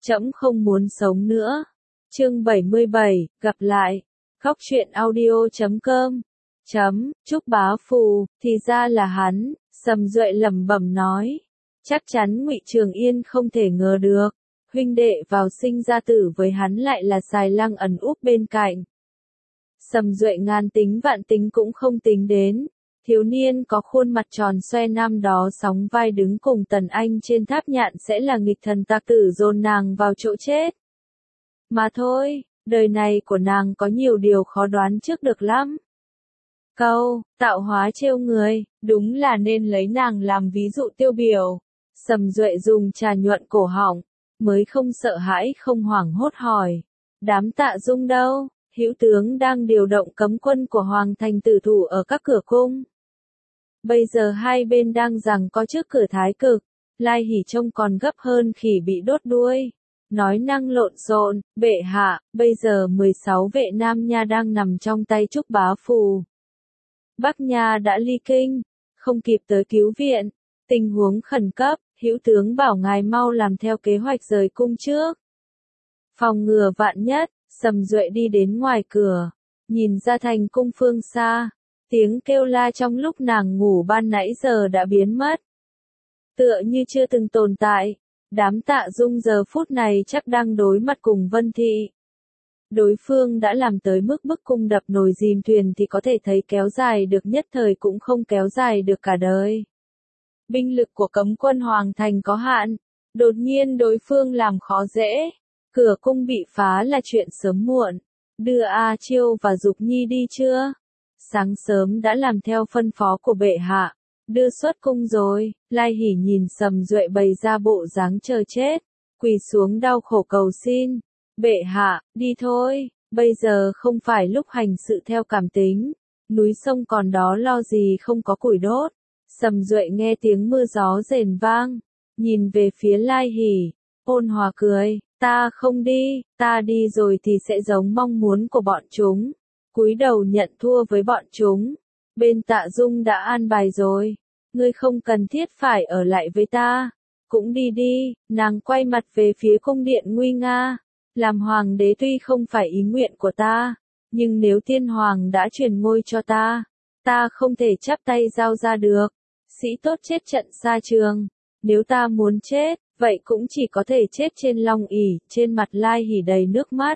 Trẫm không muốn sống nữa. Chương 77, gặp lại. Khóc chuyện audio.com. Trúc Bá Phù, thì ra là hắn, Sầm Duệ lẩm bẩm nói. Chắc chắn Ngụy Trường Yên không thể ngờ được, huynh đệ vào sinh ra tử với hắn lại là Xài Lăng ẩn úp bên cạnh. Sầm Duệ ngàn tính vạn tính cũng không tính đến, thiếu niên có khuôn mặt tròn xoe năm đó sóng vai đứng cùng Tần Anh trên tháp nhạn sẽ là nghịch thần tặc tử dồn nàng vào chỗ chết. Mà thôi, đời này của nàng có nhiều điều khó đoán trước được lắm. Câu, tạo hóa trêu người, đúng là nên lấy nàng làm ví dụ tiêu biểu. Sầm Duệ dùng trà nhuận cổ họng, mới không sợ hãi không hoảng hốt hỏi. Đám Tạ Dung đâu? Hữu tướng đang điều động cấm quân của Hoàng thành tử thủ ở các cửa cung. Bây giờ hai bên đang giằng co trước cửa Thái Cực, Lai Hỉ trông còn gấp hơn khỉ bị đốt đuôi. Nói năng lộn xộn, bệ hạ, bây giờ 16 vệ Nam Nha đang nằm trong tay Trúc Bá Phù. Bắc Nha đã ly kinh, không kịp tới cứu viện, tình huống khẩn cấp, hữu tướng bảo ngài mau làm theo kế hoạch rời cung trước. Phòng ngừa vạn nhất, Sầm Duệ đi đến ngoài cửa, nhìn ra thành cung phương xa, tiếng kêu la trong lúc nàng ngủ ban nãy giờ đã biến mất. Tựa như chưa từng tồn tại, đám Tạ Dung giờ phút này chắc đang đối mặt cùng Vân Thị. Đối phương đã làm tới mức bức cung đập nồi dìm thuyền thì có thể thấy kéo dài được nhất thời cũng không kéo dài được cả đời. Binh lực của cấm quân Hoàng thành có hạn, đột nhiên đối phương làm khó dễ. Cửa cung bị phá là chuyện sớm muộn. Đưa A Chiêu và Dục Nhi đi chưa? Sáng sớm đã làm theo phân phó của bệ hạ. Đưa xuất cung rồi. Lai Hỉ nhìn Sầm Duệ bày ra bộ dáng chờ chết, quỳ xuống đau khổ cầu xin. Bệ hạ, đi thôi, bây giờ không phải lúc hành sự theo cảm tính. Núi sông còn đó lo gì không có củi đốt. Sầm Duệ nghe tiếng mưa gió rền vang, nhìn về phía Lai Hỉ, ôn hòa cười. Ta không đi, ta đi rồi thì sẽ giống mong muốn của bọn chúng. Cúi đầu nhận thua với bọn chúng. Bên Tạ Dung đã an bài rồi. Ngươi không cần thiết phải ở lại với ta. Cũng đi đi, nàng quay mặt về phía cung điện nguy nga. Làm hoàng đế tuy không phải ý nguyện của ta, nhưng nếu tiên hoàng đã truyền ngôi cho ta, ta không thể chắp tay giao ra được. Sĩ tốt chết trận xa trường. Nếu ta muốn chết, vậy cũng chỉ có thể chết trên long ỷ. Trên mặt Lai Hỉ đầy nước mắt.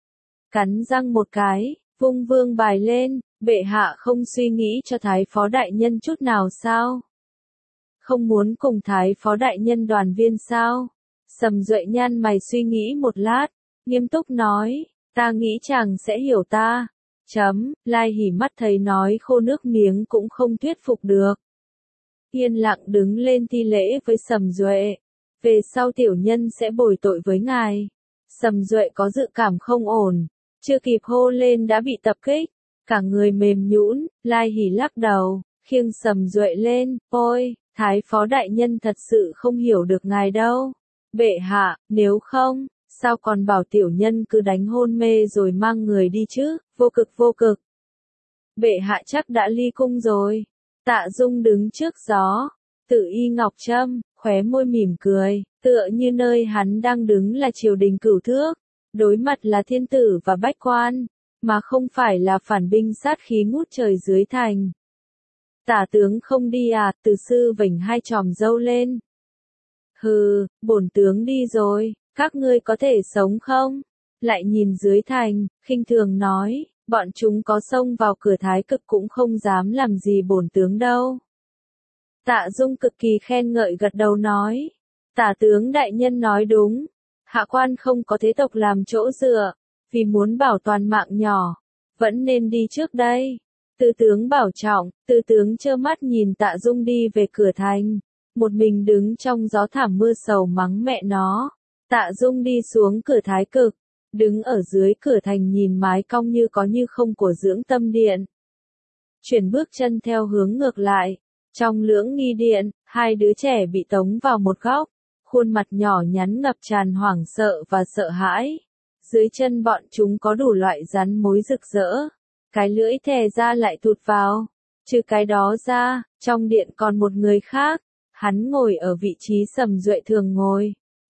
Cắn răng một cái, vung vương bài lên, bệ hạ không suy nghĩ cho Thái phó đại nhân chút nào sao? Không muốn cùng Thái phó đại nhân đoàn viên sao? Sầm Duệ nhăn mày suy nghĩ một lát, nghiêm túc nói, ta nghĩ chàng sẽ hiểu ta. Lai Hỉ mắt thấy nói khô nước miếng cũng không thuyết phục được. Yên lặng đứng lên thi lễ với Sầm Duệ. Về sau tiểu nhân sẽ bồi tội với ngài. Sầm Duệ có dự cảm không ổn, chưa kịp hô lên đã bị tập kích, cả người mềm nhũn. Lai Hỉ lắc đầu, khiêng Sầm Duệ lên, ôi, Thái phó đại nhân thật sự không hiểu được ngài đâu. Bệ hạ, nếu không, sao còn bảo tiểu nhân cứ đánh hôn mê rồi mang người đi chứ, vô cực vô cực. Bệ hạ chắc đã ly cung rồi. Tạ Dung đứng trước gió, Tử Y Ngọc Trâm, khóe môi mỉm cười, tựa như nơi hắn đang đứng là triều đình cửu thước, đối mặt là thiên tử và bách quan, mà không phải là phản binh sát khí ngút trời dưới thành. Tả tướng không đi à? Từ sư vểnh hai chòm râu lên. Hừ, bổn tướng đi rồi, các ngươi có thể sống không? Lại nhìn dưới thành, khinh thường nói, bọn chúng có xông vào cửa Thái Cực cũng không dám làm gì bổn tướng đâu. Tạ Dung cực kỳ khen ngợi gật đầu nói, tả tướng đại nhân nói đúng, hạ quan không có thế tộc làm chỗ dựa, vì muốn bảo toàn mạng nhỏ, vẫn nên đi trước đây. Tư tướng bảo trọng. Tư tướng trơ mắt nhìn Tạ Dung đi về cửa thành, một mình đứng trong gió thảm mưa sầu mắng mẹ nó. Tạ Dung đi xuống cửa Thái Cực, đứng ở dưới cửa thành nhìn mái cong như có như không của Dưỡng Tâm Điện. Chuyển bước chân theo hướng ngược lại, trong Lưỡng Nghi Điện, hai đứa trẻ bị tống vào một góc, khuôn mặt nhỏ nhắn ngập tràn hoảng sợ và sợ hãi. Dưới chân bọn chúng có đủ loại rắn mối rực rỡ, cái lưỡi thè ra lại thụt vào. Trừ cái đó ra, trong điện còn một người khác, hắn ngồi ở vị trí Sầm Duệ thường ngồi,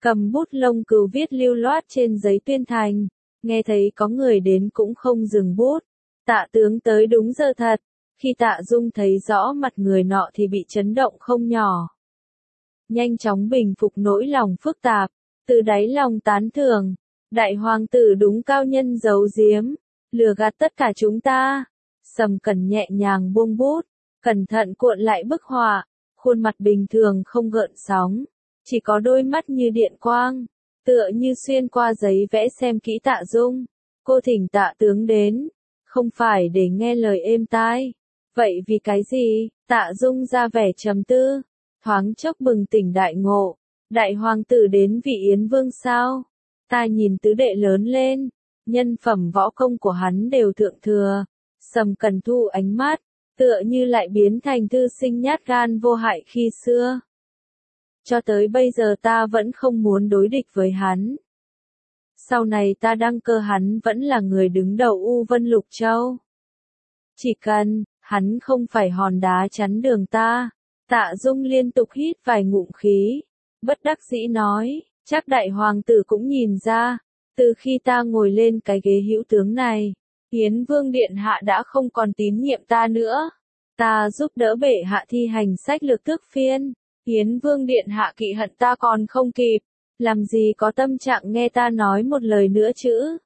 cầm bút lông cừu viết lưu loát trên giấy tuyên thành, nghe thấy có người đến cũng không dừng bút. Tạ tướng tới đúng giờ thật, khi Tạ Dung thấy rõ mặt người nọ thì bị chấn động không nhỏ. Nhanh chóng bình phục nỗi lòng phức tạp, từ đáy lòng tán thưởng, đại hoàng tử đúng cao nhân giấu giếm, lừa gạt tất cả chúng ta. Sầm Cẩn nhẹ nhàng buông bút, cẩn thận cuộn lại bức họa, khuôn mặt bình thường không gợn sóng, chỉ có đôi mắt như điện quang, tựa như xuyên qua giấy vẽ xem kỹ Tạ Dung. Cô thỉnh Tạ tướng đến, không phải để nghe lời êm tai. Vậy vì cái gì? Tạ Dung ra vẻ trầm tư, thoáng chốc bừng tỉnh đại ngộ. Đại hoàng tử đến vị Yến Vương sao? Ta nhìn tứ đệ lớn lên, nhân phẩm võ công của hắn đều thượng thừa. Sầm Cẩn thu ánh mắt, tựa như lại biến thành thư sinh nhát gan vô hại khi xưa. Cho tới bây giờ ta vẫn không muốn đối địch với hắn. Sau này ta đăng cơ hắn vẫn là người đứng đầu U Vân Lục Châu. Chỉ cần, hắn không phải hòn đá chắn đường ta. Tạ Dung liên tục hít vài ngụm khí, bất đắc dĩ nói, chắc đại hoàng tử cũng nhìn ra, từ khi ta ngồi lên cái ghế hữu tướng này, Yến Vương Điện Hạ đã không còn tín nhiệm ta nữa. Ta giúp đỡ bệ hạ thi hành sách lược tước phiên, Yến Vương Điện Hạ kỵ hận ta còn không kịp, làm gì có tâm trạng nghe ta nói một lời nữa chứ.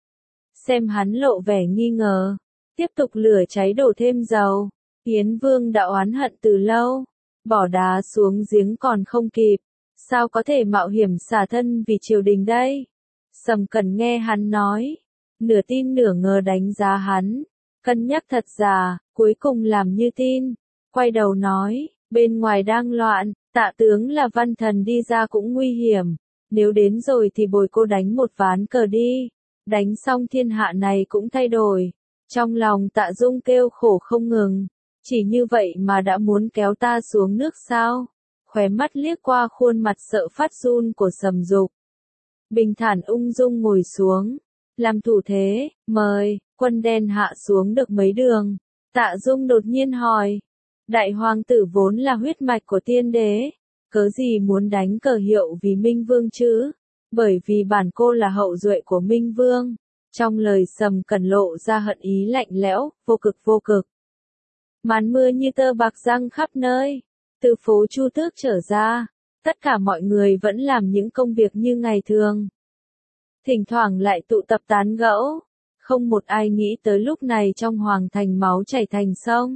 Xem hắn lộ vẻ nghi ngờ, tiếp tục lửa cháy đổ thêm dầu, Yến Vương đã oán hận từ lâu, bỏ đá xuống giếng còn không kịp, sao có thể mạo hiểm xả thân vì triều đình đây. Sầm Cẩn nghe hắn nói, nửa tin nửa ngờ đánh giá hắn, cân nhắc thật giả, cuối cùng làm như tin, quay đầu nói, bên ngoài đang loạn, Tạ tướng là văn thần đi ra cũng nguy hiểm, nếu đến rồi thì bồi cô đánh một ván cờ đi, đánh xong thiên hạ này cũng thay đổi. Trong lòng Tạ Dung kêu khổ không ngừng, chỉ như vậy mà đã muốn kéo ta xuống nước sao? Khóe mắt liếc qua khuôn mặt sợ phát run của Sầm Dục. Bình thản ung dung ngồi xuống, làm thủ thế, mời, quân đen hạ xuống được mấy đường. Tạ Dung đột nhiên hỏi, đại hoàng tử vốn là huyết mạch của tiên đế, cớ gì muốn đánh cờ hiệu vì Minh Vương chứ? Bởi vì bản cô là hậu duệ của Minh Vương. Trong lời Sầm Cẩn lộ ra hận ý lạnh lẽo, vô cực vô cực. Màn mưa như tơ bạc giăng khắp nơi, từ phố Chu Tước trở ra, tất cả mọi người vẫn làm những công việc như ngày thường. Thỉnh thoảng lại tụ tập tán gẫu, không một ai nghĩ tới lúc này trong hoàng thành máu chảy thành sông.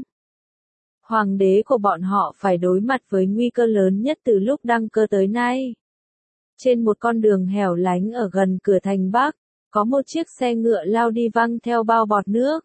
Hoàng đế của bọn họ phải đối mặt với nguy cơ lớn nhất từ lúc đăng cơ tới nay. Trên một con đường hẻo lánh ở gần cửa thành Bắc, có một chiếc xe ngựa lao đi văng theo bao bọt nước.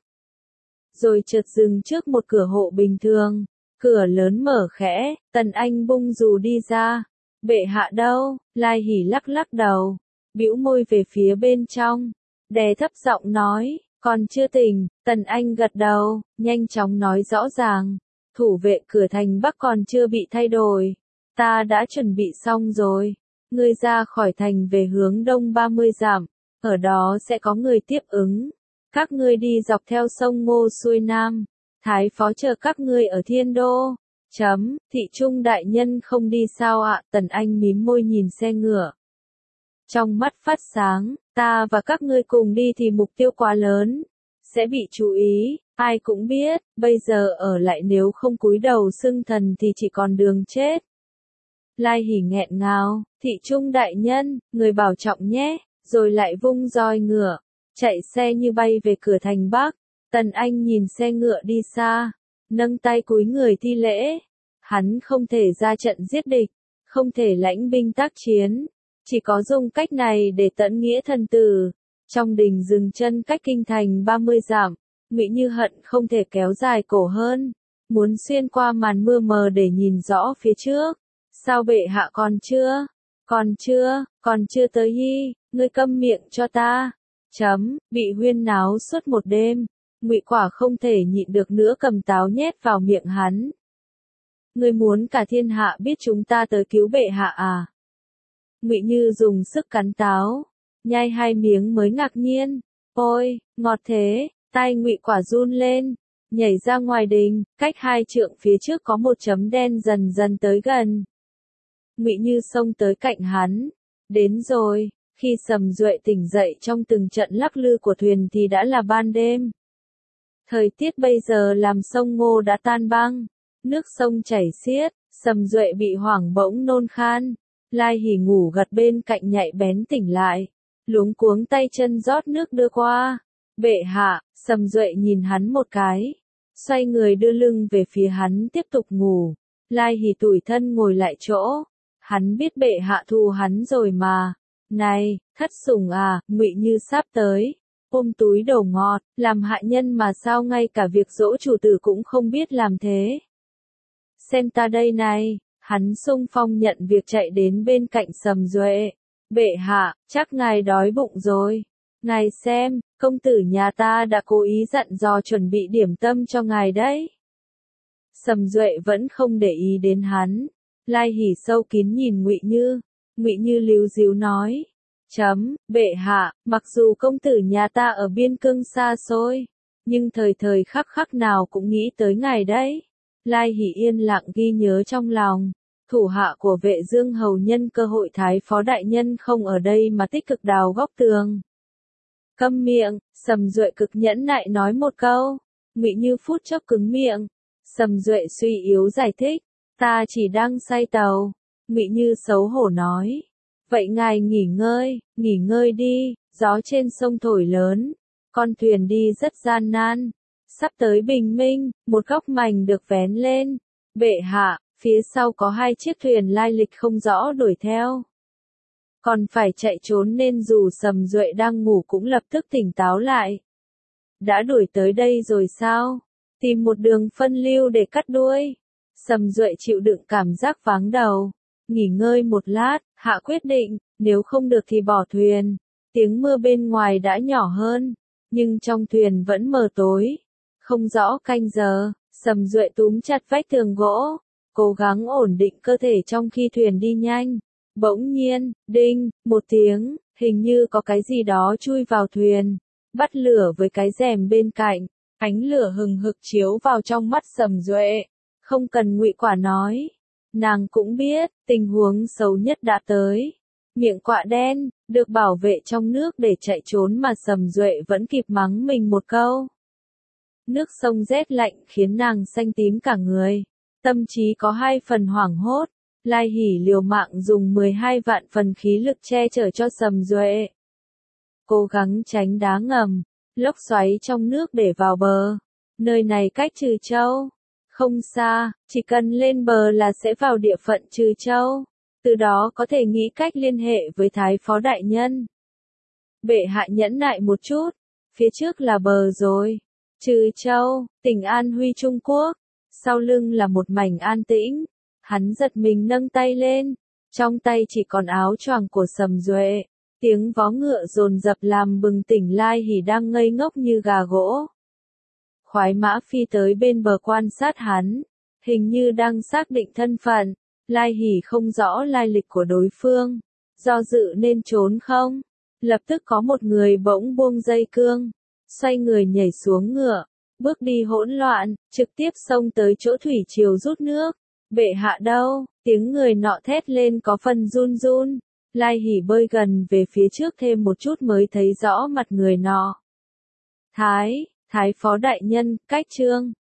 Rồi chợt dừng trước một cửa hộ bình thường, cửa lớn mở khẽ, Tần Anh bung dù đi ra. Bệ hạ đâu? Lai Hỷ lắc lắc đầu, bĩu môi về phía bên trong, đè thấp giọng nói, còn chưa tỉnh. Tần Anh gật đầu, nhanh chóng nói rõ ràng, thủ vệ cửa thành Bắc còn chưa bị thay đổi, ta đã chuẩn bị xong rồi. Ngươi ra khỏi thành về hướng đông 30 dặm, ở đó sẽ có người tiếp ứng. Các ngươi đi dọc theo sông Ngô xuôi nam, thái phó chờ các ngươi ở Thiên Đô. Thị Trung đại nhân không đi sao ạ? Tần Anh mím môi nhìn xe ngựa. Trong mắt phát sáng, ta và các ngươi cùng đi thì mục tiêu quá lớn, sẽ bị chú ý, ai cũng biết, bây giờ ở lại nếu không cúi đầu xưng thần thì chỉ còn đường chết. Lai Hỷ nghẹn ngào, thị trung đại nhân, người bảo trọng nhé, rồi lại vung roi ngựa, chạy xe như bay về cửa thành Bắc. Tần Anh nhìn xe ngựa đi xa, nâng tay cúi người thi lễ. Hắn không thể ra trận giết địch, không thể lãnh binh tác chiến, chỉ có dùng cách này để tận nghĩa thần tử. Trong đình dừng chân cách kinh thành 30 dặm, Ngụy Như hận không thể kéo dài cổ hơn, muốn xuyên qua màn mưa mờ để nhìn rõ phía trước. Sao bệ hạ còn chưa? Còn chưa tới hi, ngươi câm miệng cho ta. Bị huyên náo suốt một đêm, Ngụy Quả không thể nhịn được nữa cầm táo nhét vào miệng hắn. Ngươi muốn cả thiên hạ biết chúng ta tới cứu bệ hạ à? Ngụy Như dùng sức cắn táo, nhai 2 miếng mới ngạc nhiên. Ôi, ngọt thế, tai Ngụy Quả run lên, nhảy ra ngoài đình, cách 2 trượng phía trước có một chấm đen dần dần tới gần. Ngụy Như xông tới cạnh hắn, Đến rồi, khi Sầm Duệ tỉnh dậy trong từng trận lắc lư của thuyền thì đã là ban đêm. Thời tiết bây giờ làm sông Ngô đã tan băng, nước sông chảy xiết, Sầm Duệ bị hoảng bỗng nôn khan. Lai Hỉ ngủ gật bên cạnh nhạy bén tỉnh lại, luống cuống tay chân rót nước đưa qua. Bệ hạ, Sầm Duệ nhìn hắn một cái, xoay người đưa lưng về phía hắn tiếp tục ngủ. Lai Hỉ tủi thân ngồi lại chỗ, hắn biết bệ hạ thù hắn rồi mà. Này, thất sủng à, Ngụy Như sắp tới, ôm túi đồ ngọt, làm hạ nhân mà sao ngay cả việc dỗ chủ tử cũng không biết làm thế. Xem ta đây này, hắn xung phong nhận việc chạy đến bên cạnh Sầm Duệ. Bệ hạ, chắc ngài đói bụng rồi. Ngài xem, công tử nhà ta đã cố ý dặn dò chuẩn bị điểm tâm cho ngài đấy. Sầm Duệ vẫn không để ý đến hắn. Lai Hỉ sâu kín nhìn Ngụy Như. Ngụy Như líu díu nói. Bệ hạ, mặc dù công tử nhà ta ở biên cương xa xôi, nhưng thời thời khắc khắc nào cũng nghĩ tới ngài đấy. Lai Hỉ yên lặng ghi nhớ trong lòng. Thủ hạ của Vệ Dương hầu nhân cơ hội thái phó đại nhân không ở đây mà tích cực đào góc tường. Câm miệng, Sầm Duệ cực nhẫn nại nói một câu. Ngụy Như phút chốc cứng miệng. Sầm Duệ suy yếu giải thích. Ta chỉ đang say tàu. Ngụy Như xấu hổ nói. Vậy ngài nghỉ ngơi đi, gió trên sông thổi lớn. Con thuyền đi rất gian nan. Sắp tới bình minh, một góc mảnh được vén lên. Bệ hạ, phía sau có 2 chiếc thuyền lai lịch không rõ đuổi theo. Còn phải chạy trốn nên dù Sầm Duệ đang ngủ cũng lập tức tỉnh táo lại. Đã đuổi tới đây rồi sao? Tìm một đường phân lưu để cắt đuôi. Sầm Duệ chịu đựng cảm giác váng đầu. Nghỉ ngơi một lát, hạ quyết định, nếu không được thì bỏ thuyền. Tiếng mưa bên ngoài đã nhỏ hơn, nhưng trong thuyền vẫn mờ tối. Không rõ canh giờ, Sầm Duệ túm chặt vách tường gỗ, cố gắng ổn định cơ thể trong khi thuyền đi nhanh. Bỗng nhiên, đinh, một tiếng, hình như có cái gì đó chui vào thuyền, bắt lửa với cái rèm bên cạnh, ánh lửa hừng hực chiếu vào trong mắt Sầm Duệ. Không cần Ngụy Quả nói, nàng cũng biết, tình huống xấu nhất đã tới. Miệng quạ đen, được bảo vệ trong nước để chạy trốn mà Sầm Duệ vẫn kịp mắng mình một câu. Nước sông rét lạnh khiến nàng xanh tím cả người, tâm trí có 2 phần hoảng hốt. Lai Hỉ liều mạng dùng 12 vạn phần khí lực che chở cho Sầm Duệ. Cố gắng tránh đá ngầm, lốc xoáy trong nước để vào bờ. Nơi này cách Trừ Châu không xa, chỉ cần lên bờ là sẽ vào địa phận Trừ Châu. Từ đó có thể nghĩ cách liên hệ với Thái phó đại nhân. Bệ hạ nhẫn nại một chút, phía trước là bờ rồi. Trừ Châu, tỉnh An Huy Trung Quốc. Sau lưng là một mảnh an tĩnh. Hắn giật mình nâng tay lên, trong tay chỉ còn áo choàng của Sầm Duệ. Tiếng vó ngựa dồn dập làm bừng tỉnh Lai Hỉ đang ngây ngốc như gà gỗ. Khoái mã phi tới bên bờ quan sát hắn, hình như đang xác định thân phận. Lai Hỉ không rõ lai lịch của đối phương, do dự nên trốn không. Lập tức có một người bỗng buông dây cương, xoay người nhảy xuống ngựa, bước đi hỗn loạn, trực tiếp xông tới chỗ thủy triều rút nước. Bệ hạ đâu? Tiếng người nọ thét lên có phần run run. Lai Hỉ bơi gần về phía trước thêm một chút mới thấy rõ mặt người nọ. Thái phó đại nhân, cách trương.